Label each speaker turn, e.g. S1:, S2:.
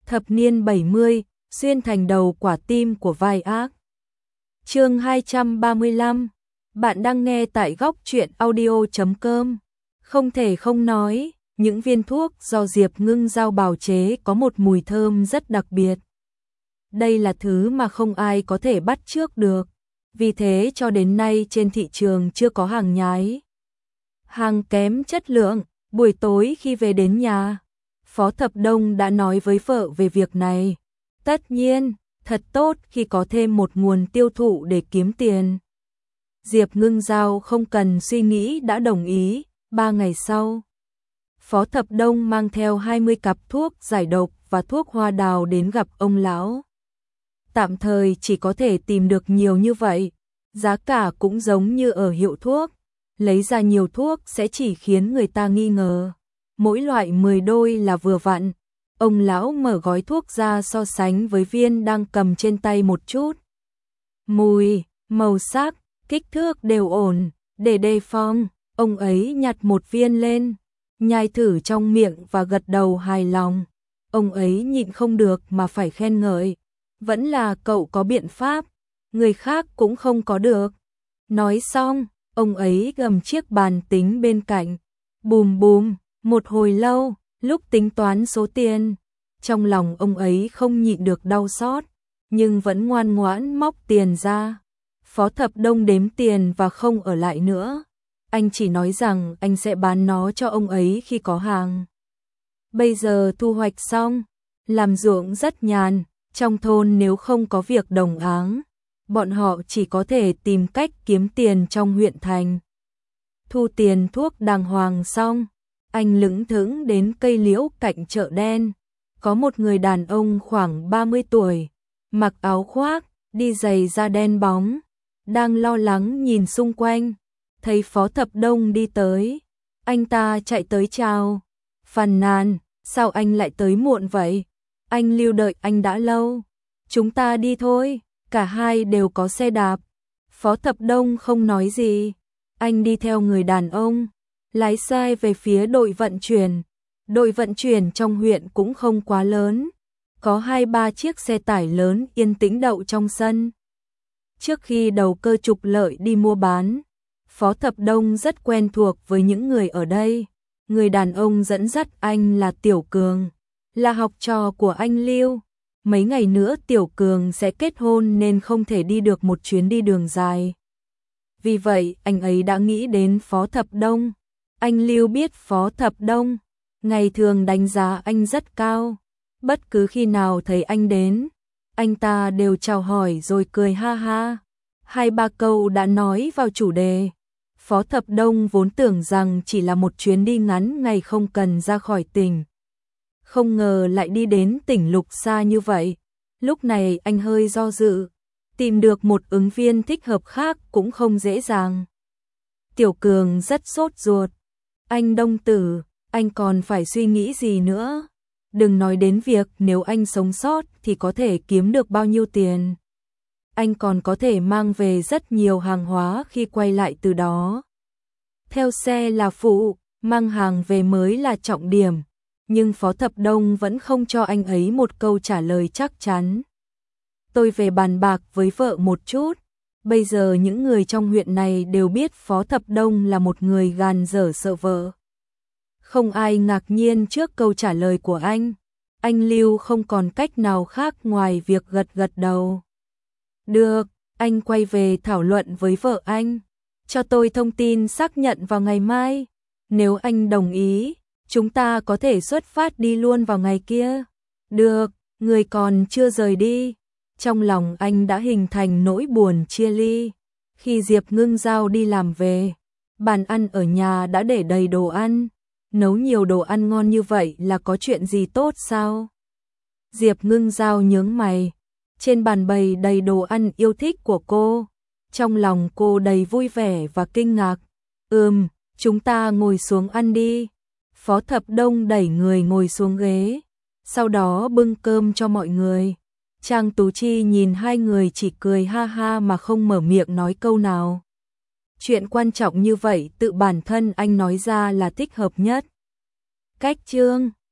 S1: Thập niên 70, xuyên thành đầu quả tim của vai ác. Chương 235. Bạn đang nghe tại góc truyện audio.com. Không thể không nói, những viên thuốc do Diệp Ngưng Giao bào chế có một mùi thơm rất đặc biệt. Đây là thứ mà không ai có thể bắt chước được, vì thế cho đến nay trên thị trường chưa có hàng nhái. Hàng kém chất lượng. Buổi tối khi về đến nhà, Phó Thập Đông đã nói với vợ về việc này. Tất nhiên, thật tốt khi có thêm một nguồn tiêu thụ để kiếm tiền. Diệp Ngưng Giao không cần suy nghĩ đã đồng ý. 3 ngày sau, Phó Thập Đông mang theo 20 cặp thuốc giải độc và thuốc hoa đào đến gặp ông lão. Tạm thời chỉ có thể tìm được nhiều như vậy, giá cả cũng giống như ở hiệu thuốc. Lấy ra nhiều thuốc sẽ chỉ khiến người ta nghi ngờ. Mỗi loại 10 đôi là vừa vặn. Ông lão mở gói thuốc ra so sánh với viên đang cầm trên tay một chút. Mùi, màu sắc, kích thước đều ổn. Để đề phòng, ông ấy nhặt một viên lên, nhai thử trong miệng và gật đầu hài lòng. Ông ấy nhịn không được mà phải khen ngợi. Vẫn là cậu có biện pháp, người khác cũng không có được. Nói xong, ông ấy gầm chiếc bàn tính bên cạnh. Bùm bùm, một hồi lâu, lúc tính toán số tiền, trong lòng ông ấy không nhịn được đau xót, nhưng vẫn ngoan ngoãn móc tiền ra. Phó Thập Đông đếm tiền và không ở lại nữa. Anh chỉ nói rằng anh sẽ bán nó cho ông ấy khi có hàng. Bây giờ thu hoạch xong, làm ruộng rất nhàn, trong thôn nếu không có việc đồng áng, bọn họ chỉ có thể tìm cách kiếm tiền trong huyện thành. Thu tiền thuốc đàng hoàng xong, anh lững thững đến cây liễu cạnh chợ đen. Có một người đàn ông khoảng 30 tuổi, mặc áo khoác, đi giày da đen bóng, đang lo lắng nhìn xung quanh. Thấy Phó Thập Đông đi tới, anh ta chạy tới chào, phàn nàn, sao anh lại tới muộn vậy? Anh lưu đợi anh đã lâu. Chúng ta đi thôi. Cả hai đều có xe đạp. Phó Thập Đông không nói gì. Anh đi theo người đàn ông, lái xe về phía đội vận chuyển. Đội vận chuyển trong huyện cũng không quá lớn. Có 2-3 chiếc xe tải lớn yên tĩnh đậu trong sân. Trước khi đầu cơ trục lợi đi mua bán, Phó Thập Đông rất quen thuộc với những người ở đây. Người đàn ông dẫn dắt anh là Tiểu Cường, là học trò của anh Lưu. Mấy ngày nữa Tiểu Cường sẽ kết hôn nên không thể đi được một chuyến đi đường dài. Vì vậy, anh ấy đã nghĩ đến Phó Thập Đông. Anh Lưu biết Phó Thập Đông, ngày thường đánh giá anh rất cao. Bất cứ khi nào thấy anh đến, anh ta đều chào hỏi rồi cười ha ha. 2-3 câu đã nói vào chủ đề. Phó Thập Đông vốn tưởng rằng chỉ là một chuyến đi ngắn ngày không cần ra khỏi tỉnh. Không ngờ lại đi đến tỉnh lục xa như vậy. Lúc này anh hơi do dự, tìm được một ứng viên thích hợp khác cũng không dễ dàng. Tiểu Cường rất sốt ruột. Anh Đông tử, anh còn phải suy nghĩ gì nữa? Đừng nói đến việc nếu anh sống sót thì có thể kiếm được bao nhiêu tiền. Anh còn có thể mang về rất nhiều hàng hóa khi quay lại từ đó. Theo xe là phụ, mang hàng về mới là trọng điểm. Nhưng Phó Thập Đông vẫn không cho anh ấy một câu trả lời chắc chắn. Tôi về bàn bạc với vợ một chút. Bây giờ những người trong huyện này đều biết Phó Thập Đông là một người gàn dở sợ vợ. Không ai ngạc nhiên trước câu trả lời của anh. Anh Lưu không còn cách nào khác ngoài việc gật gật đầu. Được, anh quay về thảo luận với vợ anh. Cho tôi thông tin xác nhận vào ngày mai. Nếu anh đồng ý, chúng ta có thể xuất phát đi luôn vào ngày kia. Được, người còn chưa rời đi. Trong lòng anh đã hình thành nỗi buồn chia ly. Khi Diệp Ngưng Giao đi làm về, bàn ăn ở nhà đã để đầy đồ ăn. Nấu nhiều đồ ăn ngon như vậy là có chuyện gì tốt sao? Diệp Ngưng Giao nhướng mày. Trên bàn bày đầy đồ ăn yêu thích của cô. Trong lòng cô đầy vui vẻ và kinh ngạc. Chúng ta ngồi xuống ăn đi. Phó Thập Đông đẩy người ngồi xuống ghế, sau đó bưng cơm cho mọi người. Trang Tú Chi nhìn hai người chỉ cười ha ha mà không mở miệng nói câu nào. Chuyện quan trọng như vậy tự bản thân anh nói ra là thích hợp nhất. Cách chương